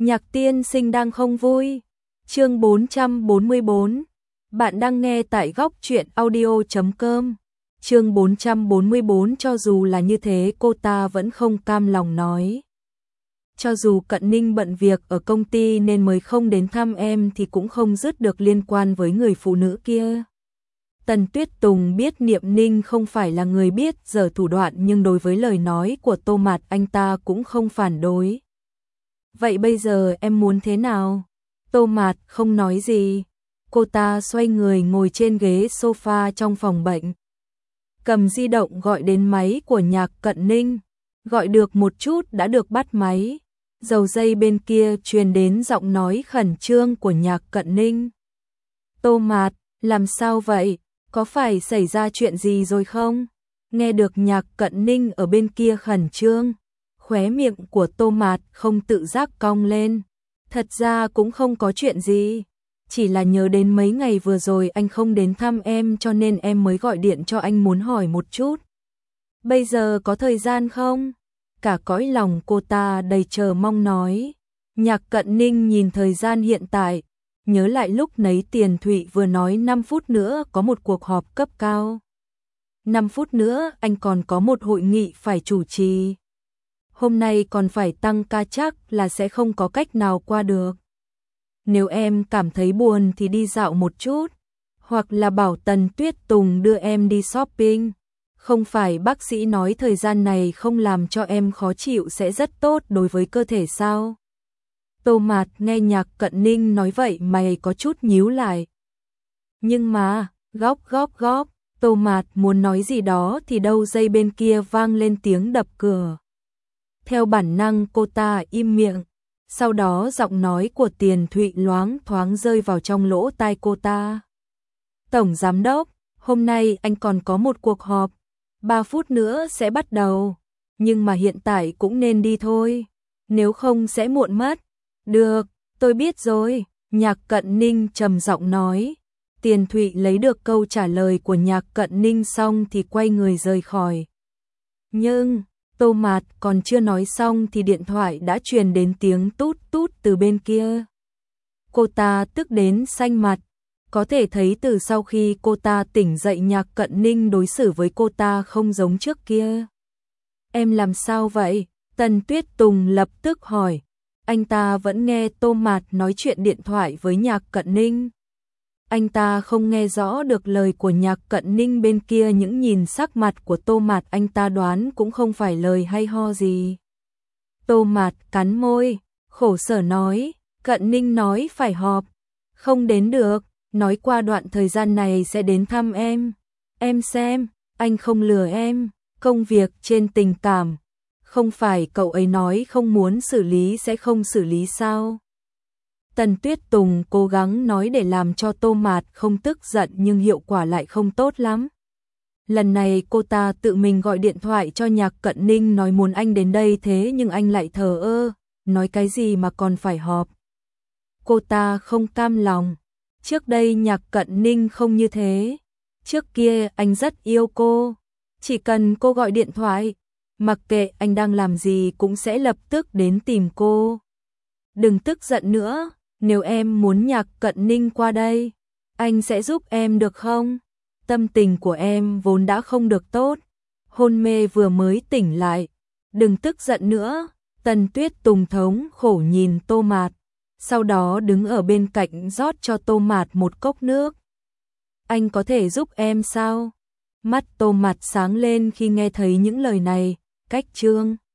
Nhạc tiên sinh đang không vui. Chương 444. Bạn đang nghe tại góc truyện audio.com. Chương 444. Cho dù là như thế cô ta vẫn không cam lòng nói. Cho dù Cận Ninh bận việc ở công ty nên mới không đến thăm em thì cũng không dứt được liên quan với người phụ nữ kia. Tần Tuyết Tùng biết Niệm Ninh không phải là người biết giở thủ đoạn, nhưng đối với lời nói của Tô Mạt anh ta cũng không phản đối. Vậy bây giờ em muốn thế nào? Tô Mạt không nói gì. Cô ta xoay người ngồi trên ghế sofa trong phòng bệnh. Cầm di động gọi đến máy của Nhạc Cận Ninh. Gọi được một chút đã được bắt máy. Đầu dây bên kia truyền đến giọng nói khẩn trương của Nhạc Cận Ninh. Tô Mạt, làm sao vậy? Có phải xảy ra chuyện gì rồi không? Nghe được Nhạc Cận Ninh ở bên kia khẩn trương, khóe miệng của Tô Mạt không tự giác cong lên. Thật ra cũng không có chuyện gì, chỉ là nhớ đến mấy ngày vừa rồi anh không đến thăm em cho nên em mới gọi điện cho anh muốn hỏi một chút. Bây giờ có thời gian không? Cả cõi lòng cô ta đầy chờ mong nói. Nhạc Cận Ninh nhìn thời gian hiện tại, nhớ lại lúc nấy Tiền Thụy vừa nói 5 phút nữa có một cuộc họp cấp cao. 5 phút nữa anh còn có một hội nghị phải chủ trì. Hôm nay còn phải tăng ca, chắc là sẽ không có cách nào qua được. Nếu em cảm thấy buồn thì đi dạo một chút, hoặc là bảo Tần Tuyết Tùng đưa em đi shopping. Không phải bác sĩ nói thời gian này không làm cho em khó chịu sẽ rất tốt đối với cơ thể sao? Tô Mạt nghe Nhạc Cận Ninh nói vậy mày có chút nhíu lại. Nhưng mà, góp, Tô Mạt muốn nói gì đó thì đâu dây bên kia vang lên tiếng đập cửa. Theo bản năng cô ta im miệng, sau đó giọng nói của Tiền Thụy loáng thoáng rơi vào trong lỗ tai cô ta. Tổng giám đốc, hôm nay anh còn có một cuộc họp, 3 phút nữa sẽ bắt đầu, nhưng mà hiện tại cũng nên đi thôi, nếu không sẽ muộn mất. Được, tôi biết rồi, Nhạc Cận Ninh trầm giọng nói. Tiền Thụy lấy được câu trả lời của Nhạc Cận Ninh xong thì quay người rời khỏi. Nhưng, Tô Mạt còn chưa nói xong thì điện thoại đã truyền đến tiếng tút tút từ bên kia. Cô ta tức đến xanh mặt, có thể thấy từ sau khi cô ta tỉnh dậy Nhạc Cận Ninh đối xử với cô ta không giống trước kia. Em làm sao vậy? Tần Tuyết Tùng lập tức hỏi. Anh ta vẫn nghe Tô Mạt nói chuyện điện thoại với Nhạc Cận Ninh. Anh ta không nghe rõ được lời của Nhạc Cận Ninh bên kia, những nhìn sắc mặt của Tô Mạt anh ta đoán cũng không phải lời hay ho gì. Tô Mạt cắn môi, khổ sở nói, Cận Ninh nói phải họp, không đến được, nói qua đoạn thời gian này sẽ đến thăm em. Em xem, anh không lừa em, công việc trên tình cảm. Không phải cậu ấy nói không muốn xử lý sẽ không xử lý sao? Tần Tuyết Tùng cố gắng nói để làm cho Tô Mạt không tức giận nhưng hiệu quả lại không tốt lắm. Lần này cô ta tự mình gọi điện thoại cho Nhạc Cận Ninh nói muốn anh đến đây, thế nhưng anh lại thờ ơ, nói cái gì mà còn phải họp. Cô ta không cam lòng. Trước đây Nhạc Cận Ninh không như thế. Trước kia anh rất yêu cô. Chỉ cần cô gọi điện thoại, mặc kệ anh đang làm gì cũng sẽ lập tức đến tìm cô. Đừng tức giận nữa, nếu em muốn Nhạc Cận Ninh qua đây, anh sẽ giúp em được không? Tâm tình của em vốn đã không được tốt, hôn mê vừa mới tỉnh lại. Đừng tức giận nữa. Tần Tuyết Tùng thống khổ nhìn Tô Mạt, sau đó đứng ở bên cạnh rót cho Tô Mạt một cốc nước. Anh có thể giúp em sao? Mắt Tô Mạt sáng lên khi nghe thấy những lời này. Cách chương